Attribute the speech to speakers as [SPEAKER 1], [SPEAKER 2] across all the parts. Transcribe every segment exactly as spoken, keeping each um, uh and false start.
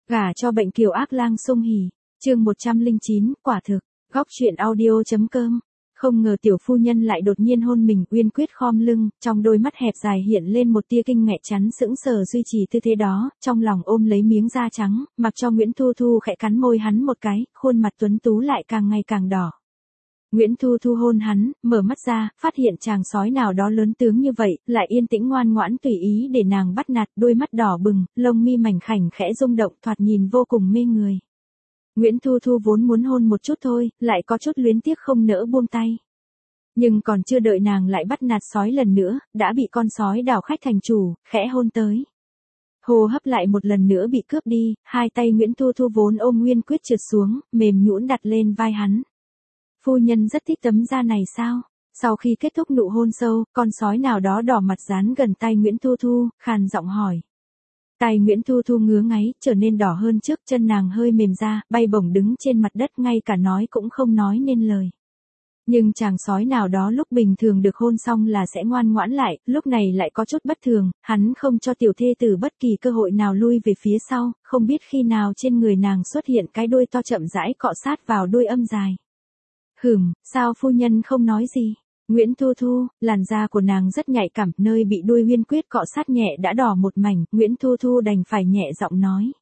[SPEAKER 1] Gả cho bệnh kiều ác lang sung hỉ, chương một trăm lẻ chín, quả thực, góc truyện audio.com. Không ngờ tiểu phu nhân lại đột nhiên hôn mình. Uyên Quyết khom lưng, trong đôi mắt hẹp dài hiện lên một tia kinh ngạc, chắn sững sờ duy trì tư thế đó, trong lòng ôm lấy miếng da trắng, mặc cho Nguyễn Thu Thu khẽ cắn môi hắn một cái, khuôn mặt tuấn tú lại càng ngày càng đỏ. Nguyễn Thu Thu hôn hắn, mở mắt ra, phát hiện chàng sói nào đó lớn tướng như vậy, lại yên tĩnh ngoan ngoãn tùy ý để nàng bắt nạt, đôi mắt đỏ bừng, lông mi mảnh khảnh khẽ rung động, thoạt nhìn vô cùng mê người. Nguyễn Thu Thu vốn muốn hôn một chút thôi, lại có chút luyến tiếc không nỡ buông tay. Nhưng còn chưa đợi nàng lại bắt nạt sói lần nữa, đã bị con sói đảo khách thành chủ, khẽ hôn tới. Hô hấp lại một lần nữa bị cướp đi, hai tay Nguyễn Thu Thu vốn ôm Uyên Quyết trượt xuống, mềm nhũn đặt lên vai hắn. Phu nhân rất thích tấm da này sao? Sau khi kết thúc nụ hôn sâu, con sói nào đó đỏ mặt dán gần tay Nguyễn Thu Thu, khàn giọng hỏi. Tay Nguyễn Thu Thu ngứa ngáy, trở nên đỏ hơn trước, chân nàng hơi mềm ra, bay bổng đứng trên mặt đất, ngay cả nói cũng không nói nên lời. Nhưng chàng sói nào đó lúc bình thường được hôn xong là sẽ ngoan ngoãn lại, lúc này lại có chút bất thường, hắn không cho tiểu thê tử bất kỳ cơ hội nào lui về phía sau, không biết khi nào trên người nàng xuất hiện cái đuôi to chậm rãi cọ sát vào đuôi âm dài. Hửm, sao phu nhân không nói gì? Nguyễn Thu Thu, làn da của nàng rất nhạy cảm, nơi bị đuôi Uyên Quyết cọ sát nhẹ đã đỏ một mảnh, Nguyễn Thu Thu đành phải nhẹ giọng nói.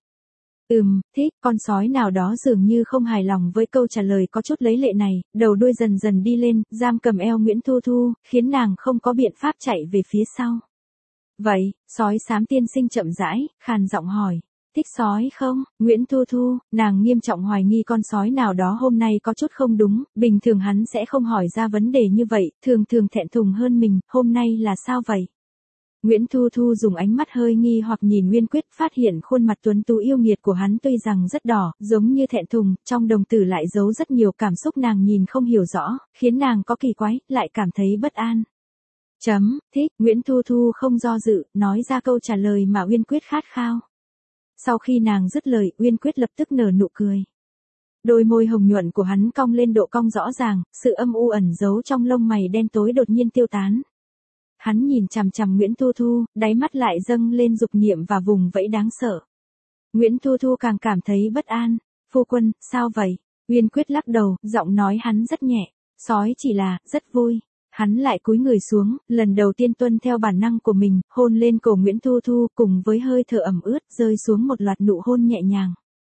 [SPEAKER 1] Ừm, thích, con sói nào đó dường như không hài lòng với câu trả lời có chút lấy lệ này, đầu đuôi dần dần đi lên, giam cầm eo Nguyễn Thu Thu, khiến nàng không có biện pháp chạy về phía sau. Vậy, sói xám tiên sinh chậm rãi, khàn giọng hỏi. Thích sói không? Nguyễn Thu Thu, nàng nghiêm trọng hoài nghi con sói nào đó hôm nay có chút không đúng, bình thường hắn sẽ không hỏi ra vấn đề như vậy, thường thường thẹn thùng hơn mình, hôm nay là sao vậy? Nguyễn Thu Thu dùng ánh mắt hơi nghi hoặc nhìn Uyên Quyết, phát hiện khuôn mặt tuấn tú yêu nghiệt của hắn tuy rằng rất đỏ, giống như thẹn thùng, trong đồng tử lại giấu rất nhiều cảm xúc nàng nhìn không hiểu rõ, khiến nàng có kỳ quái, lại cảm thấy bất an. Chấm, thích, Nguyễn Thu Thu không do dự, nói ra câu trả lời mà Uyên Quyết khát khao. Sau khi nàng dứt lời, Uyên Quyết lập tức nở nụ cười. Đôi môi hồng nhuận của hắn cong lên độ cong rõ ràng, sự âm u ẩn giấu trong lông mày đen tối đột nhiên tiêu tán. Hắn nhìn chằm chằm Nguyễn Thu Thu, đáy mắt lại dâng lên dục niệm và vùng vẫy đáng sợ. Nguyễn Thu Thu càng cảm thấy bất an. Phu quân, sao vậy? Uyên Quyết lắc đầu, giọng nói hắn rất nhẹ. Sói chỉ là, rất vui. Hắn lại cúi người xuống, lần đầu tiên tuân theo bản năng của mình, hôn lên cổ Nguyễn Thu Thu, cùng với hơi thở ẩm ướt, rơi xuống một loạt nụ hôn nhẹ nhàng.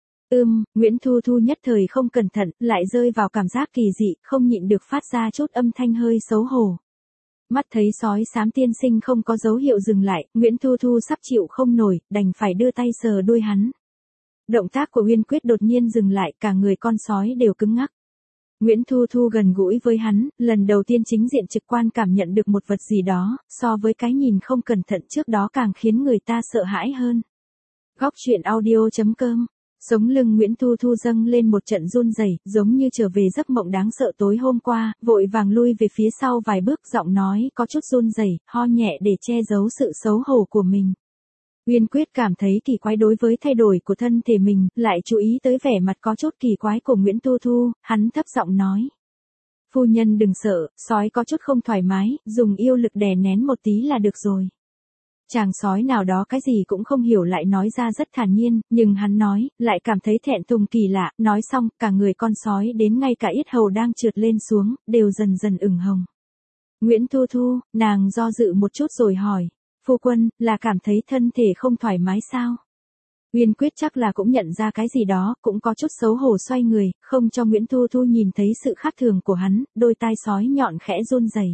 [SPEAKER 1] Ưm, Nguyễn Thu Thu nhất thời không cẩn thận, lại rơi vào cảm giác kỳ dị, không nhịn được phát ra chút âm thanh hơi xấu hổ. Mắt thấy sói xám tiên sinh không có dấu hiệu dừng lại, Nguyễn Thu Thu sắp chịu không nổi, đành phải đưa tay sờ đuôi hắn. Động tác của Uyên Quyết đột nhiên dừng lại, cả người con sói đều cứng ngắc. Nguyễn Thu Thu gần gũi với hắn, lần đầu tiên chính diện trực quan cảm nhận được một vật gì đó, so với cái nhìn không cẩn thận trước đó càng khiến người ta sợ hãi hơn. Góc truyện audio.com. Sống lưng Nguyễn Thu Thu dâng lên một trận run rẩy, giống như trở về giấc mộng đáng sợ tối hôm qua, vội vàng lui về phía sau vài bước, giọng nói có chút run rẩy, ho nhẹ để che giấu sự xấu hổ của mình. Uyên Quyết cảm thấy kỳ quái đối với thay đổi của thân thể mình, lại chú ý tới vẻ mặt có chút kỳ quái của Nguyễn Thu Thu, hắn thấp giọng nói. Phu nhân đừng sợ, sói có chút không thoải mái, dùng yêu lực đè nén một tí là được rồi. Chàng sói nào đó cái gì cũng không hiểu lại nói ra rất thản nhiên, nhưng hắn nói, lại cảm thấy thẹn thùng kỳ lạ, nói xong, cả người con sói đến ngay cả yết hầu đang trượt lên xuống, đều dần dần ửng hồng. Nguyễn Thu Thu, nàng do dự một chút rồi hỏi. Phu quân, là cảm thấy thân thể không thoải mái sao? Uyên Quyết chắc là cũng nhận ra cái gì đó, cũng có chút xấu hổ xoay người, không cho Nguyễn Thu Thu nhìn thấy sự khác thường của hắn, đôi tai sói nhọn khẽ run rẩy.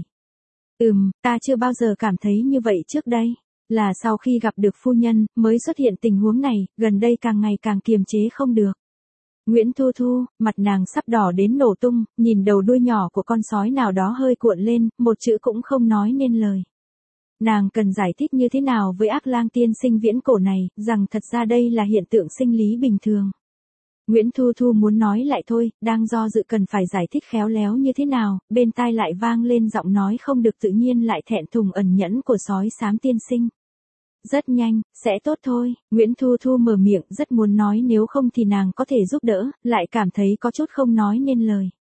[SPEAKER 1] Ừm, ta chưa bao giờ cảm thấy như vậy trước đây. Là sau khi gặp được phu nhân, mới xuất hiện tình huống này, gần đây càng ngày càng kiềm chế không được. Nguyễn Thu Thu, mặt nàng sắp đỏ đến nổ tung, nhìn đầu đuôi nhỏ của con sói nào đó hơi cuộn lên, một chữ cũng không nói nên lời. Nàng cần giải thích như thế nào với ác lang tiên sinh viễn cổ này, rằng thật ra đây là hiện tượng sinh lý bình thường. Nguyễn Thu Thu muốn nói lại thôi, đang do dự cần phải giải thích khéo léo như thế nào, bên tai lại vang lên giọng nói không được tự nhiên lại thẹn thùng ẩn nhẫn của sói xám tiên sinh. Rất nhanh, sẽ tốt thôi, Nguyễn Thu Thu mở miệng rất muốn nói nếu không thì nàng có thể giúp đỡ, lại cảm thấy có chút không nói nên lời.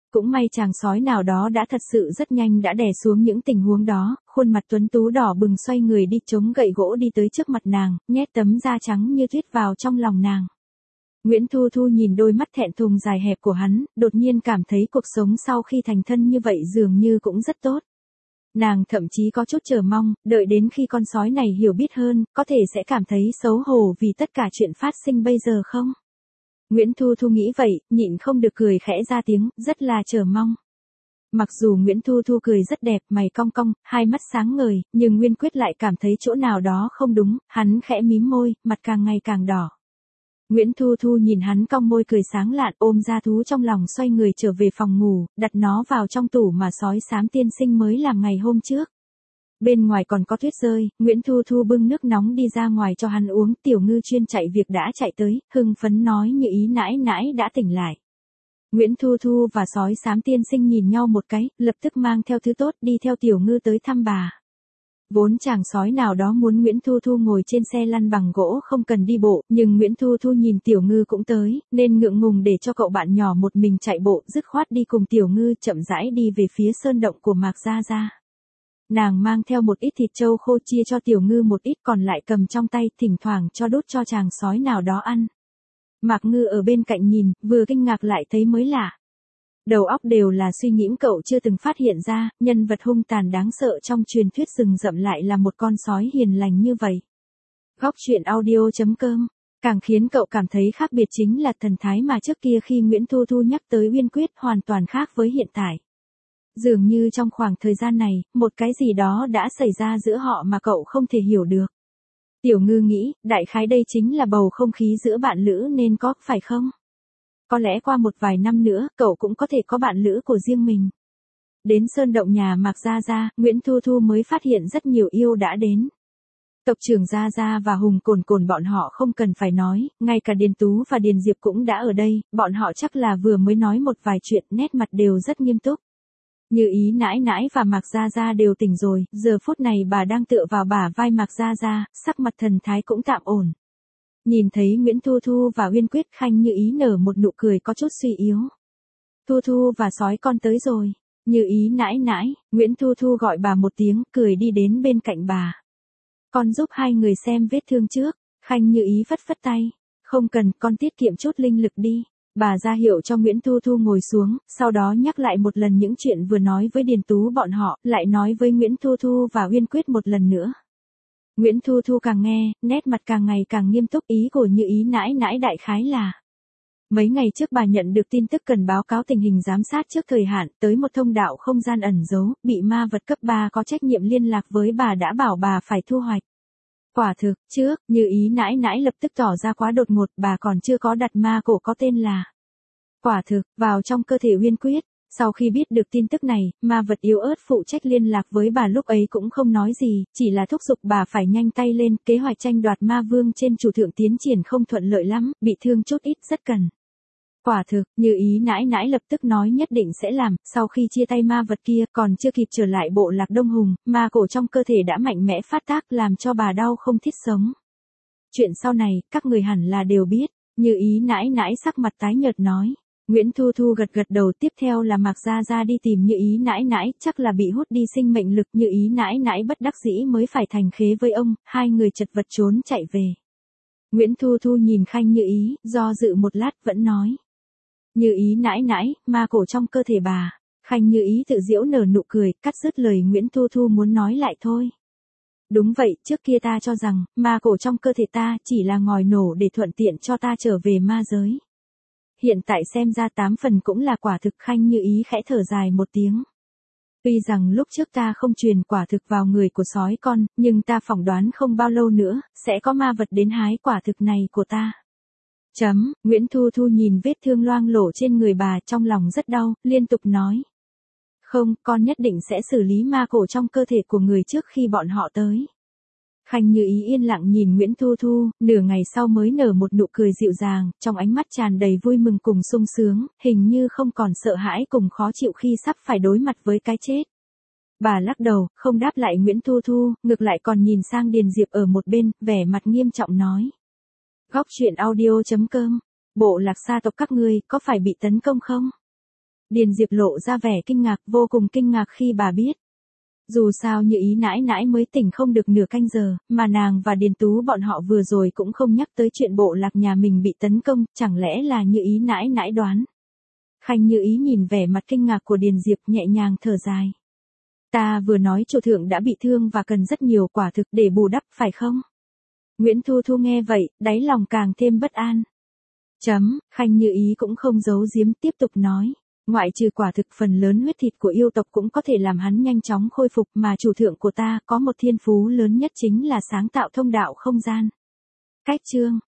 [SPEAKER 1] Cũng may chàng sói nào đó đã thật sự rất nhanh đã đè xuống những tình huống đó, khuôn mặt tuấn tú đỏ bừng xoay người đi chống gậy gỗ đi tới trước mặt nàng, nhét tấm da trắng như tuyết vào trong lòng nàng. Nguyễn Thu Thu nhìn đôi mắt thẹn thùng dài hẹp của hắn, đột nhiên cảm thấy cuộc sống sau khi thành thân như vậy dường như cũng rất tốt. Nàng thậm chí có chút chờ mong, đợi đến khi con sói này hiểu biết hơn, có thể sẽ cảm thấy xấu hổ vì tất cả chuyện phát sinh bây giờ không? Nguyễn Thu Thu nghĩ vậy, nhịn không được cười khẽ ra tiếng, rất là chờ mong. Mặc dù Nguyễn Thu Thu cười rất đẹp, mày cong cong, hai mắt sáng ngời, nhưng Nguyên Quyết lại cảm thấy chỗ nào đó không đúng, hắn khẽ mím môi, mặt càng ngày càng đỏ. Nguyễn Thu Thu nhìn hắn cong môi cười sáng lạn, ôm ra thú trong lòng xoay người trở về phòng ngủ, đặt nó vào trong tủ mà sói xám tiên sinh mới làm ngày hôm trước. Bên ngoài còn có tuyết rơi, Nguyễn Thu Thu bưng nước nóng đi ra ngoài cho hắn uống, Tiểu Ngư chuyên chạy việc đã chạy tới, hưng phấn nói Như Ý nãi nãi đã tỉnh lại. Nguyễn Thu Thu và sói xám tiên sinh nhìn nhau một cái, lập tức mang theo thứ tốt đi theo Tiểu Ngư tới thăm bà. Vốn chàng sói nào đó muốn Nguyễn Thu Thu ngồi trên xe lăn bằng gỗ không cần đi bộ, nhưng Nguyễn Thu Thu nhìn Tiểu Ngư cũng tới, nên ngượng ngùng để cho cậu bạn nhỏ một mình chạy bộ, dứt khoát đi cùng Tiểu Ngư chậm rãi đi về phía sơn động của Mạc Gia Gia. Nàng mang theo một ít thịt trâu khô chia cho Tiểu Ngư một ít còn lại cầm trong tay, thỉnh thoảng cho đút cho chàng sói nào đó ăn. Mạc Ngư ở bên cạnh nhìn, vừa kinh ngạc lại thấy mới lạ. Đầu óc đều là suy nghĩ cậu chưa từng phát hiện ra, nhân vật hung tàn đáng sợ trong truyền thuyết rừng rậm lại là một con sói hiền lành như vậy. Góc truyện audio chấm com. Càng khiến cậu cảm thấy khác biệt chính là thần thái mà trước kia khi Nguyễn Thu Thu nhắc tới Uyên Quyết hoàn toàn khác với hiện tại. Dường như trong khoảng thời gian này, một cái gì đó đã xảy ra giữa họ mà cậu không thể hiểu được. Tiểu Ngư nghĩ, đại khái đây chính là bầu không khí giữa bạn lữ nên có, phải không? Có lẽ qua một vài năm nữa, cậu cũng có thể có bạn lữ của riêng mình. Đến sơn động nhà Mạc Gia Gia, Nguyễn Thu Thu mới phát hiện rất nhiều yêu đã đến. Tộc trưởng Gia Gia và Hùng Cồn Cồn bọn họ không cần phải nói, ngay cả Điền Tú và Điền Diệp cũng đã ở đây, bọn họ chắc là vừa mới nói một vài chuyện, nét mặt đều rất nghiêm túc. Như Ý nãi nãi và Mạc Gia Gia đều tỉnh rồi, giờ phút này bà đang tựa vào bả vai Mạc Gia Gia, sắc mặt thần thái cũng tạm ổn. Nhìn thấy Nguyễn Thu Thu và Uyên Quyết, Khanh Như Ý nở một nụ cười có chút suy yếu. Thu Thu và sói con tới rồi. Như Ý nãi nãi, Nguyễn Thu Thu gọi bà một tiếng, cười đi đến bên cạnh bà. Con giúp hai người xem vết thương trước. Khanh Như Ý phất phất tay. Không cần, con tiết kiệm chút linh lực đi. Bà ra hiệu cho Nguyễn Thu Thu ngồi xuống, sau đó nhắc lại một lần những chuyện vừa nói với Điền Tú bọn họ, lại nói với Nguyễn Thu Thu và Uyên Quyết một lần nữa. Nguyễn Thu Thu càng nghe, nét mặt càng ngày càng nghiêm túc, ý của Như Ý nãi nãi đại khái là. Mấy ngày trước bà nhận được tin tức cần báo cáo tình hình giám sát trước thời hạn, tới một thông đạo không gian ẩn giấu, bị ma vật cấp ba có trách nhiệm liên lạc với bà đã bảo bà phải thu hoạch. Quả thực, trước, Như Ý nãi nãi lập tức tỏ ra quá đột ngột, bà còn chưa có đặt ma cổ có tên là. Quả thực, vào trong cơ thể Uyên Quyết. Sau khi biết được tin tức này, ma vật yếu ớt phụ trách liên lạc với bà lúc ấy cũng không nói gì, chỉ là thúc giục bà phải nhanh tay lên, kế hoạch tranh đoạt ma vương trên chủ thượng tiến triển không thuận lợi lắm, bị thương chút ít rất cần. Quả thực, Như Ý nãi nãi lập tức nói nhất định sẽ làm, sau khi chia tay ma vật kia, còn chưa kịp trở lại bộ lạc Đông Hùng, ma cổ trong cơ thể đã mạnh mẽ phát tác làm cho bà đau không thiết sống. Chuyện sau này, các người hẳn là đều biết, Như Ý nãi nãi sắc mặt tái nhợt nói. Nguyễn Thu Thu gật gật đầu, tiếp theo là Mạc Gia Gia đi tìm Như Ý nãi nãi, chắc là bị hút đi sinh mệnh lực, Như Ý nãi nãi bất đắc dĩ mới phải thành khế với ông, hai người chật vật trốn chạy về. Nguyễn Thu Thu nhìn Khanh Như Ý, do dự một lát vẫn nói. Như Ý nãi nãi, ma cổ trong cơ thể bà. Khanh Như Ý tự giễu nở nụ cười, cắt dứt lời Nguyễn Thu Thu muốn nói lại thôi. Đúng vậy, trước kia ta cho rằng, ma cổ trong cơ thể ta chỉ là ngòi nổ để thuận tiện cho ta trở về ma giới. Hiện tại xem ra tám phần cũng là quả thực. Khanh Như Ý khẽ thở dài một tiếng. Tuy rằng lúc trước ta không truyền quả thực vào người của sói con, nhưng ta phỏng đoán không bao lâu nữa, sẽ có ma vật đến hái quả thực này của ta. Chấm, Nguyễn Thu Thu nhìn vết thương loang lổ trên người bà trong lòng rất đau, liên tục nói. Không, con nhất định sẽ xử lý ma cổ trong cơ thể của người trước khi bọn họ tới. Khanh Như Ý yên lặng nhìn Nguyễn Thu Thu, nửa ngày sau mới nở một nụ cười dịu dàng, trong ánh mắt tràn đầy vui mừng cùng sung sướng, hình như không còn sợ hãi cùng khó chịu khi sắp phải đối mặt với cái chết. Bà lắc đầu, không đáp lại Nguyễn Thu Thu, ngược lại còn nhìn sang Điền Diệp ở một bên, vẻ mặt nghiêm trọng nói. Góc truyện audio chấm com, bộ lạc sa tộc các ngươi, có phải bị tấn công không? Điền Diệp lộ ra vẻ kinh ngạc, vô cùng kinh ngạc khi bà biết. Dù sao Như Ý nãi nãi mới tỉnh không được nửa canh giờ, mà nàng và Điền Tú bọn họ vừa rồi cũng không nhắc tới chuyện bộ lạc nhà mình bị tấn công, chẳng lẽ là Như Ý nãi nãi đoán. Khanh Như Ý nhìn vẻ mặt kinh ngạc của Điền Diệp nhẹ nhàng thở dài. Ta vừa nói chủ thượng đã bị thương và cần rất nhiều quả thực để bù đắp phải không? Nguyễn Thu Thu nghe vậy, đáy lòng càng thêm bất an. Chấm, Khanh Như Ý cũng không giấu giếm tiếp tục nói. Ngoại trừ quả thực phần lớn huyết thịt của yêu tộc cũng có thể làm hắn nhanh chóng khôi phục mà chủ thượng của ta có một thiên phú lớn nhất chính là sáng tạo thông đạo không gian. Cách chương